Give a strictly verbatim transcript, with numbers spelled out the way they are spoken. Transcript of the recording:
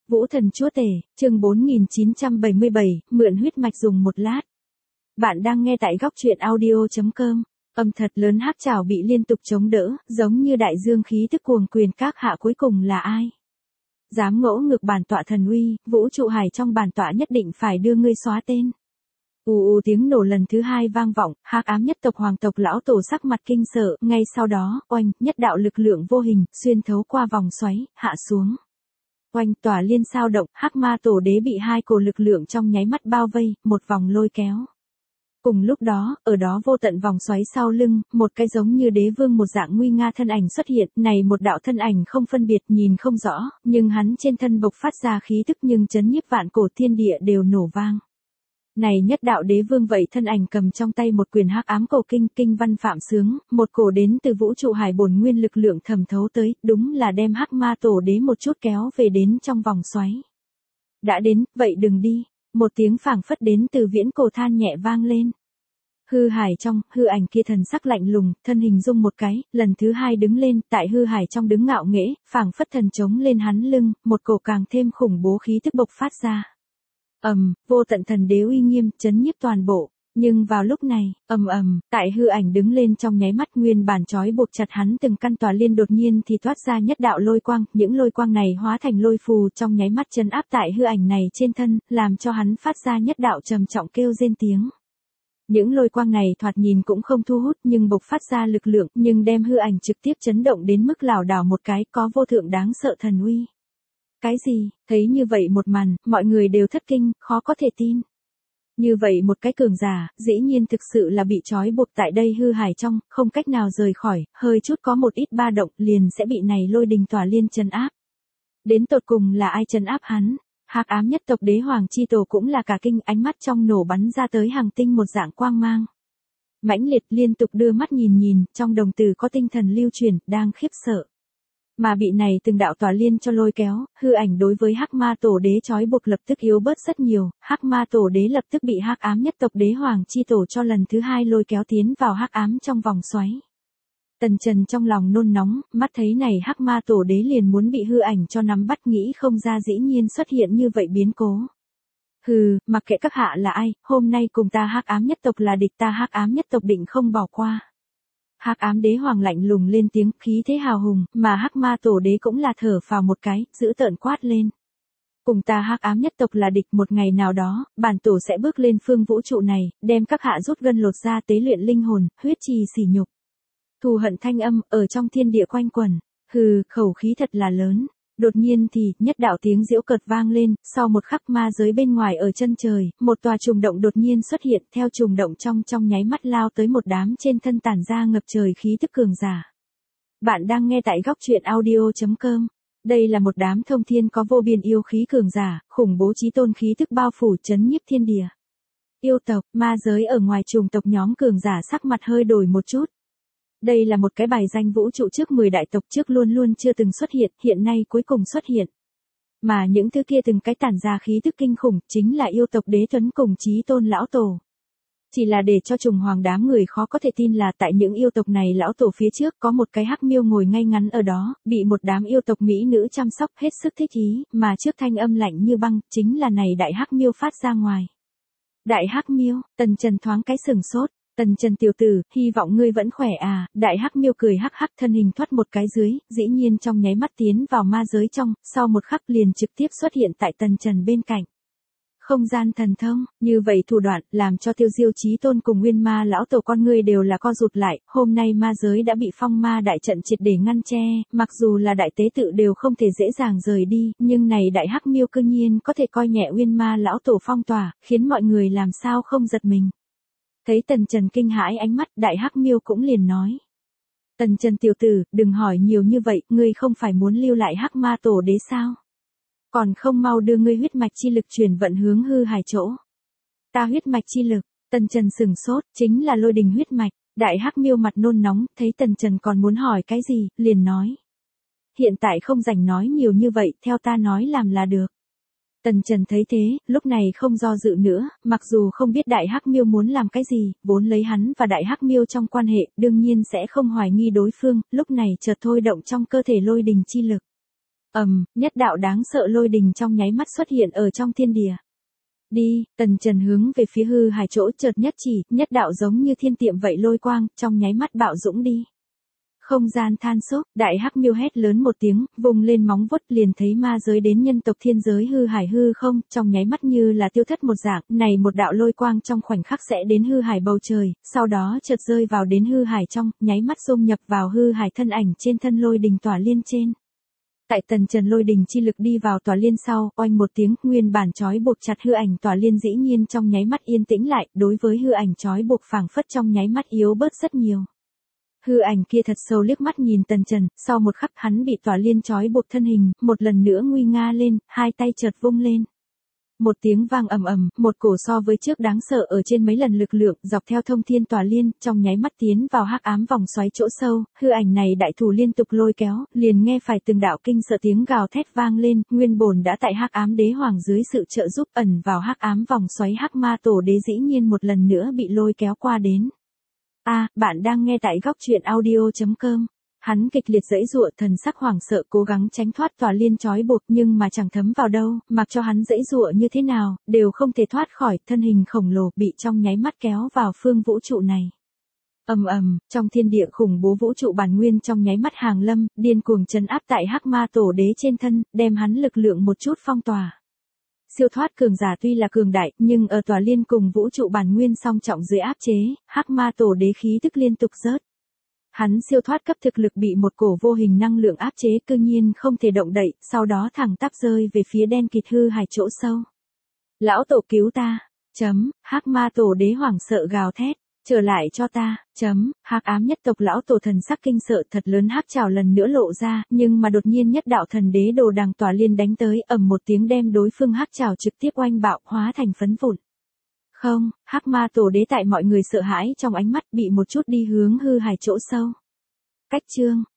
Vũ thần chúa tể, chương bốn nghìn chín trăm bảy mươi bảy, mượn huyết mạch dùng một lát. Bạn đang nghe tại góc truyện audio chấm com. Âm thật lớn hắc trảo bị liên tục chống đỡ, giống như đại dương khí tức cuồng quyền các hạ cuối cùng là ai? Dám ngỗ ngược bản tọa thần uy, vũ trụ hải trong bản tọa nhất định phải đưa ngươi xóa tên. ù ù tiếng nổ lần thứ hai vang vọng, hắc ám nhất tộc hoàng tộc lão tổ sắc mặt kinh sợ, ngay sau đó, oanh, nhất đạo lực lượng vô hình, xuyên thấu qua vòng xoáy, hạ xuống. Oanh, tỏa liên sao động, hắc ma tổ đế bị hai cổ lực lượng trong nháy mắt bao vây, một vòng lôi kéo. Cùng lúc đó, ở đó vô tận vòng xoáy sau lưng, một cái giống như đế vương một dạng nguy nga thân ảnh xuất hiện, này một đạo thân ảnh không phân biệt nhìn không rõ, nhưng hắn trên thân bộc phát ra khí tức nhưng chấn nhiếp vạn cổ thiên địa đều nổ vang. Này nhất đạo đế vương vậy thân ảnh cầm trong tay một quyền hắc ám cổ kinh, kinh văn phạm sướng, một cổ đến từ vũ trụ hải bổn nguyên lực lượng thẩm thấu tới, đúng là đem hắc ma tổ đế một chút kéo về đến trong vòng xoáy. Đã đến, vậy đừng đi, một tiếng phảng phất đến từ viễn cổ than nhẹ vang lên. Hư hải trong, hư ảnh kia thần sắc lạnh lùng, thân hình rung một cái, lần thứ hai đứng lên, tại hư hải trong đứng ngạo nghễ, phảng phất thần chống lên hắn lưng, một cổ càng thêm khủng bố khí tức bộc phát ra. Ầm, um, vô tận thần đế uy nghiêm, chấn nhiếp toàn bộ. Nhưng vào lúc này, ầm ầm, tại hư ảnh đứng lên trong nháy mắt nguyên bản trói buộc chặt hắn từng căn tòa liên đột nhiên thì thoát ra nhất đạo lôi quang, những lôi quang này hóa thành lôi phù trong nháy mắt chấn áp tại hư ảnh này trên thân, làm cho hắn phát ra nhất đạo trầm trọng kêu rên tiếng. Những lôi quang này thoạt nhìn cũng không thu hút nhưng bộc phát ra lực lượng, nhưng đem hư ảnh trực tiếp chấn động đến mức lảo đảo một cái, có vô thượng đáng sợ thần uy. Cái gì? Thấy như vậy một màn, mọi người đều thất kinh, khó có thể tin. Như vậy một cái cường giả, dĩ nhiên thực sự là bị trói buộc tại đây hư hải trong, không cách nào rời khỏi, hơi chút có một ít ba động liền sẽ bị này lôi đình tỏa liên trấn áp. Đến tột cùng là ai trấn áp hắn? Hắc ám nhất tộc đế hoàng chi tổ cũng là cả kinh, ánh mắt trong nổ bắn ra tới hàng tinh một dạng quang mang. Mãnh liệt liên tục đưa mắt nhìn nhìn, trong đồng tử có tinh thần lưu truyền, đang khiếp sợ. Mà bị này từng đạo tỏa liên cho lôi kéo, hư ảnh đối với hắc ma tổ đế trói buộc lập tức yếu bớt rất nhiều, hắc ma tổ đế lập tức bị hắc ám nhất tộc đế hoàng chi tổ cho lần thứ hai lôi kéo tiến vào hắc ám trong vòng xoáy. Tần Trần trong lòng nôn nóng, mắt thấy này hắc ma tổ đế liền muốn bị hư ảnh cho nắm bắt, nghĩ không ra dĩ nhiên xuất hiện như vậy biến cố. Hừ, mặc kệ các hạ là ai, hôm nay cùng ta hắc ám nhất tộc là địch, ta hắc ám nhất tộc định không bỏ qua. Hắc ám đế hoàng lạnh lùng lên tiếng, khí thế hào hùng, mà hắc ma tổ đế cũng là thở phào một cái, giữ tợn quát lên. Cùng ta hắc ám nhất tộc là địch, một ngày nào đó, bản tổ sẽ bước lên phương vũ trụ này, đem các hạ rút gân lột ra tế luyện linh hồn, huyết trì sỉ nhục. Thù hận thanh âm, ở trong thiên địa quanh quẩn, hừ, khẩu khí thật là lớn. Đột nhiên thì, nhất đạo tiếng giễu cợt vang lên, sau một khắc ma giới bên ngoài ở chân trời, một tòa trùng động đột nhiên xuất hiện, theo trùng động trong trong nháy mắt lao tới một đám trên thân tản ra ngập trời khí tức cường giả. Bạn đang nghe tại góc truyện audio chấm com. Đây là một đám thông thiên có vô biên yêu khí cường giả, khủng bố chí tôn khí tức bao phủ chấn nhiếp thiên địa. Yêu tộc, ma giới ở ngoài trùng tộc nhóm cường giả sắc mặt hơi đổi một chút. Đây là một cái bài danh vũ trụ trước mười đại tộc trước luôn luôn chưa từng xuất hiện, hiện nay cuối cùng xuất hiện. Mà những thứ kia từng cái tản ra khí tức kinh khủng, chính là yêu tộc đế tuấn cùng chí tôn lão tổ. Chỉ là để cho trùng hoàng đám người khó có thể tin là tại những yêu tộc này lão tổ phía trước có một cái hắc miêu ngồi ngay ngắn ở đó, bị một đám yêu tộc mỹ nữ chăm sóc hết sức thích ý, mà trước thanh âm lạnh như băng, chính là này đại hắc miêu phát ra ngoài. Đại hắc miêu, Tần Trần thoáng cái sừng sốt. Tần Trần tiểu tử, hy vọng ngươi vẫn khỏe à, đại hắc miêu cười hắc hắc, thân hình thoát một cái dưới, dĩ nhiên trong nháy mắt tiến vào ma giới trong, sau một khắc liền trực tiếp xuất hiện tại Tần Trần bên cạnh. Không gian thần thông, như vậy thủ đoạn, làm cho Tiêu Diêu chí tôn cùng nguyên ma lão tổ con ngươi đều là co rụt lại, hôm nay ma giới đã bị phong ma đại trận triệt để ngăn che, mặc dù là đại tế tự đều không thể dễ dàng rời đi, nhưng này đại hắc miêu cư nhiên có thể coi nhẹ nguyên ma lão tổ phong tỏa, khiến mọi người làm sao không giật mình. Thấy Tần Trần kinh hãi ánh mắt, đại hắc miêu cũng liền nói. Tần Trần tiểu tử, đừng hỏi nhiều như vậy, ngươi không phải muốn lưu lại hắc ma tổ đế sao? Còn không mau đưa ngươi huyết mạch chi lực truyền vận hướng hư hải chỗ. Ta huyết mạch chi lực, Tần Trần sừng sốt, chính là lôi đình huyết mạch, đại hắc miêu mặt nôn nóng, thấy Tần Trần còn muốn hỏi cái gì, liền nói. Hiện tại không rảnh nói nhiều như vậy, theo ta nói làm là được. Tần Trần thấy thế, lúc này không do dự nữa, mặc dù không biết đại hắc miêu muốn làm cái gì, vốn lấy hắn và đại hắc miêu trong quan hệ, đương nhiên sẽ không hoài nghi đối phương, lúc này chợt thôi động trong cơ thể lôi đình chi lực. ầm, nhất đạo đáng sợ lôi đình trong nháy mắt xuất hiện ở trong thiên địa. Đi, Tần Trần hướng về phía hư hải chỗ chợt nhất chỉ, nhất đạo giống như thiên tiệm vậy lôi quang, trong nháy mắt bạo dũng đi. Không gian than xốp, đại hắc miêu hét lớn một tiếng, vùng lên móng vuốt liền thấy ma giới đến nhân tộc thiên giới hư hải hư không, trong nháy mắt như là tiêu thất một dạng, này một đạo lôi quang trong khoảnh khắc sẽ đến hư hải bầu trời, sau đó chợt rơi vào đến hư hải trong, nháy mắt dung nhập vào hư hải thân ảnh trên thân lôi đình tỏa liên trên. Tại Tần Trần lôi đình chi lực đi vào tỏa liên sau, oanh một tiếng, nguyên bản trói buộc chặt hư ảnh tỏa liên dĩ nhiên trong nháy mắt yên tĩnh lại, đối với hư ảnh trói buộc phảng phất trong nháy mắt yếu bớt rất nhiều. Hư ảnh kia thật sâu liếc mắt nhìn Tần Trần, sau một khắc hắn bị tỏa liên trói buộc thân hình, một lần nữa nguy nga lên, hai tay chợt vung lên. Một tiếng vang ầm ầm, một cổ so với trước đáng sợ ở trên mấy lần lực lượng, dọc theo thông thiên tỏa liên, trong nháy mắt tiến vào hắc ám vòng xoáy chỗ sâu, hư ảnh này đại thủ liên tục lôi kéo, liền nghe phải từng đạo kinh sợ tiếng gào thét vang lên, nguyên bổn đã tại hắc ám đế hoàng dưới sự trợ giúp ẩn vào hắc ám vòng xoáy hắc ma tổ đế dĩ nhiên một lần nữa bị lôi kéo qua đến. A, à, bạn đang nghe tại góc truyện audio chấm com. Hắn kịch liệt giãy giụa, thần sắc hoảng sợ cố gắng tránh thoát tỏa liên trói buộc nhưng mà chẳng thấm vào đâu, mặc cho hắn giãy giụa như thế nào, đều không thể thoát khỏi, thân hình khổng lồ bị trong nháy mắt kéo vào phương vũ trụ này. Ầm ầm, trong thiên địa khủng bố vũ trụ bản nguyên trong nháy mắt hàng lâm, điên cuồng trấn áp tại hắc ma tổ đế trên thân, đem hắn lực lượng một chút phong tỏa. Siêu thoát cường giả tuy là cường đại, nhưng ở tỏa liên cùng vũ trụ bản nguyên song trọng dưới áp chế, hắc ma tổ đế khí tức liên tục rớt. Hắn siêu thoát cấp thực lực bị một cổ vô hình năng lượng áp chế cư nhiên không thể động đậy, sau đó thẳng tắp rơi về phía đen kịt hư hải chỗ sâu. Lão tổ cứu ta, chấm, hắc ma tổ đế hoảng sợ gào thét, trở lại cho ta, chấm, hắc ám nhất tộc lão tổ thần sắc kinh sợ thật lớn hắc trảo lần nữa lộ ra, nhưng mà đột nhiên nhất đạo thần đế đồ đằng tỏa liên đánh tới, ầm một tiếng đem đối phương hắc trảo trực tiếp oanh bạo hóa thành phấn vụn. Không, hắc ma tổ đế tại mọi người sợ hãi trong ánh mắt bị một chút đi hướng hư hải chỗ sâu. Cách chương,